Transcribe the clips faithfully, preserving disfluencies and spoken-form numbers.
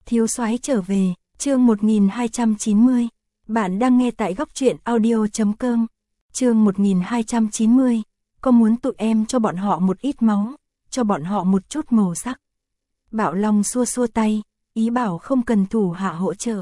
Thiếu soái trở về, chương một nghìn hai trăm chín mươi. Bạn đang nghe tại góc truyện audio chấm com. Chương một nghìn hai trăm chín mươi. Có muốn tụi em cho bọn họ một ít máu, cho bọn họ một chút màu sắc. Bạo Long xua xua tay, ý bảo không cần thủ hạ hỗ trợ.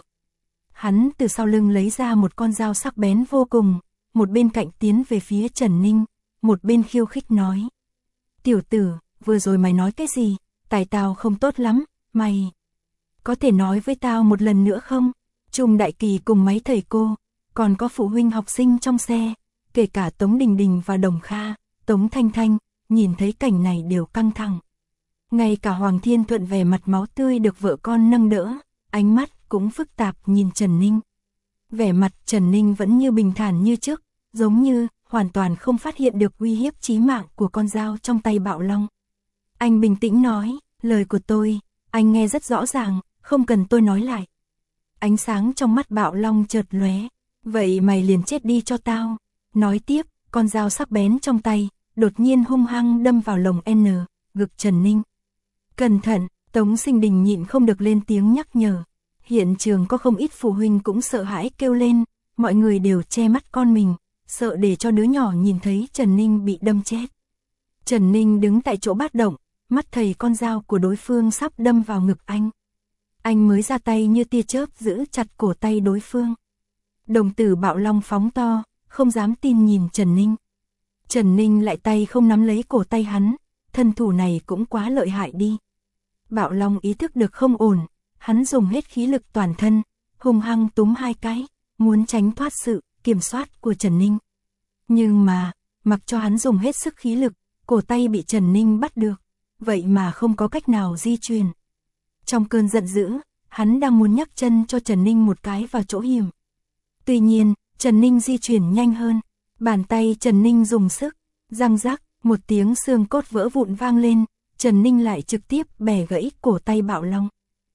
Hắn từ sau lưng lấy ra một con dao sắc bén vô cùng, một bên cạnh tiến về phía Trần Ninh, một bên khiêu khích nói. Tiểu tử, vừa rồi mày nói cái gì, tài tao không tốt lắm, mày... Có thể nói với tao một lần nữa không? Trung Đại Kỳ cùng mấy thầy cô, còn có phụ huynh học sinh trong xe, kể cả Tống Đình Đình và Đồng Kha, Tống Thanh Thanh, nhìn thấy cảnh này đều căng thẳng. Ngay cả Hoàng Thiên Thuận vẻ mặt máu tươi được vợ con nâng đỡ, ánh mắt cũng phức tạp nhìn Trần Ninh. Vẻ mặt Trần Ninh vẫn như bình thản như trước, giống như hoàn toàn không phát hiện được uy hiếp chí mạng của con dao trong tay Bạo Long. Anh bình tĩnh nói, lời của tôi, anh nghe rất rõ ràng, không cần tôi nói lại. Ánh sáng trong mắt Bạo Long chợt lóe, vậy mày liền chết đi cho tao. Nói tiếp, con dao sắc bén trong tay, đột nhiên hung hăng đâm vào lồng N, ngực Trần Ninh. Cẩn thận, Tống Sinh Đình nhịn không được lên tiếng nhắc nhở. Hiện trường có không ít phụ huynh cũng sợ hãi kêu lên, mọi người đều che mắt con mình, sợ để cho đứa nhỏ nhìn thấy Trần Ninh bị đâm chết. Trần Ninh đứng tại chỗ bát động, mắt thấy con dao của đối phương sắp đâm vào ngực anh. Anh mới ra tay như tia chớp giữ chặt cổ tay đối phương. Đồng tử Bạo Long phóng to, không dám tin nhìn Trần Ninh. Trần Ninh lại tay không nắm lấy cổ tay hắn, thân thủ này cũng quá lợi hại đi. Bạo Long ý thức được không ổn, hắn dùng hết khí lực toàn thân, hung hăng túm hai cái, muốn tránh thoát sự kiểm soát của Trần Ninh. Nhưng mà, mặc cho hắn dùng hết sức khí lực, cổ tay bị Trần Ninh bắt được, vậy mà không có cách nào di chuyển. Trong cơn giận dữ, hắn đang muốn nhắc chân cho Trần Ninh một cái vào chỗ hiểm. Tuy nhiên, Trần Ninh di chuyển nhanh hơn, bàn tay Trần Ninh dùng sức, răng rắc, một tiếng xương cốt vỡ vụn vang lên, Trần Ninh lại trực tiếp bẻ gãy cổ tay Bạo Long.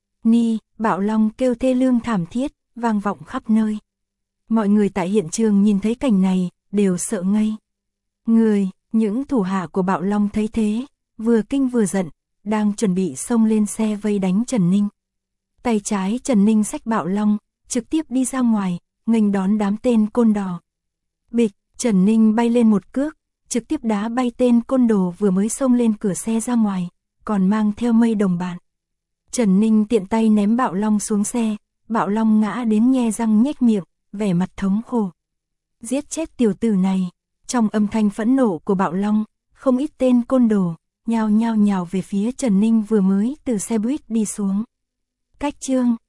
Ni, Bạo Long kêu thê lương thảm thiết, vang vọng khắp nơi. Mọi người tại hiện trường nhìn thấy cảnh này, đều sợ ngây. Người, những thủ hạ của Bạo Long thấy thế, vừa kinh vừa giận, đang chuẩn bị xông lên xe vây đánh Trần Ninh. Tay trái Trần Ninh xách Bạo Long, trực tiếp đi ra ngoài, nghênh đón đám tên côn đồ. Bịch, Trần Ninh bay lên một cước, trực tiếp đá bay tên côn đồ vừa mới xông lên cửa xe ra ngoài, còn mang theo mây đồng bạn. Trần Ninh tiện tay ném Bạo Long xuống xe, Bạo Long ngã đến nhe răng nhếch miệng, vẻ mặt thống khổ. Giết chết tiểu tử này. Trong âm thanh phẫn nộ của Bạo Long, không ít tên côn đồ nhao nhao nhào về phía Trần Ninh vừa mới từ xe buýt đi xuống. Cách chương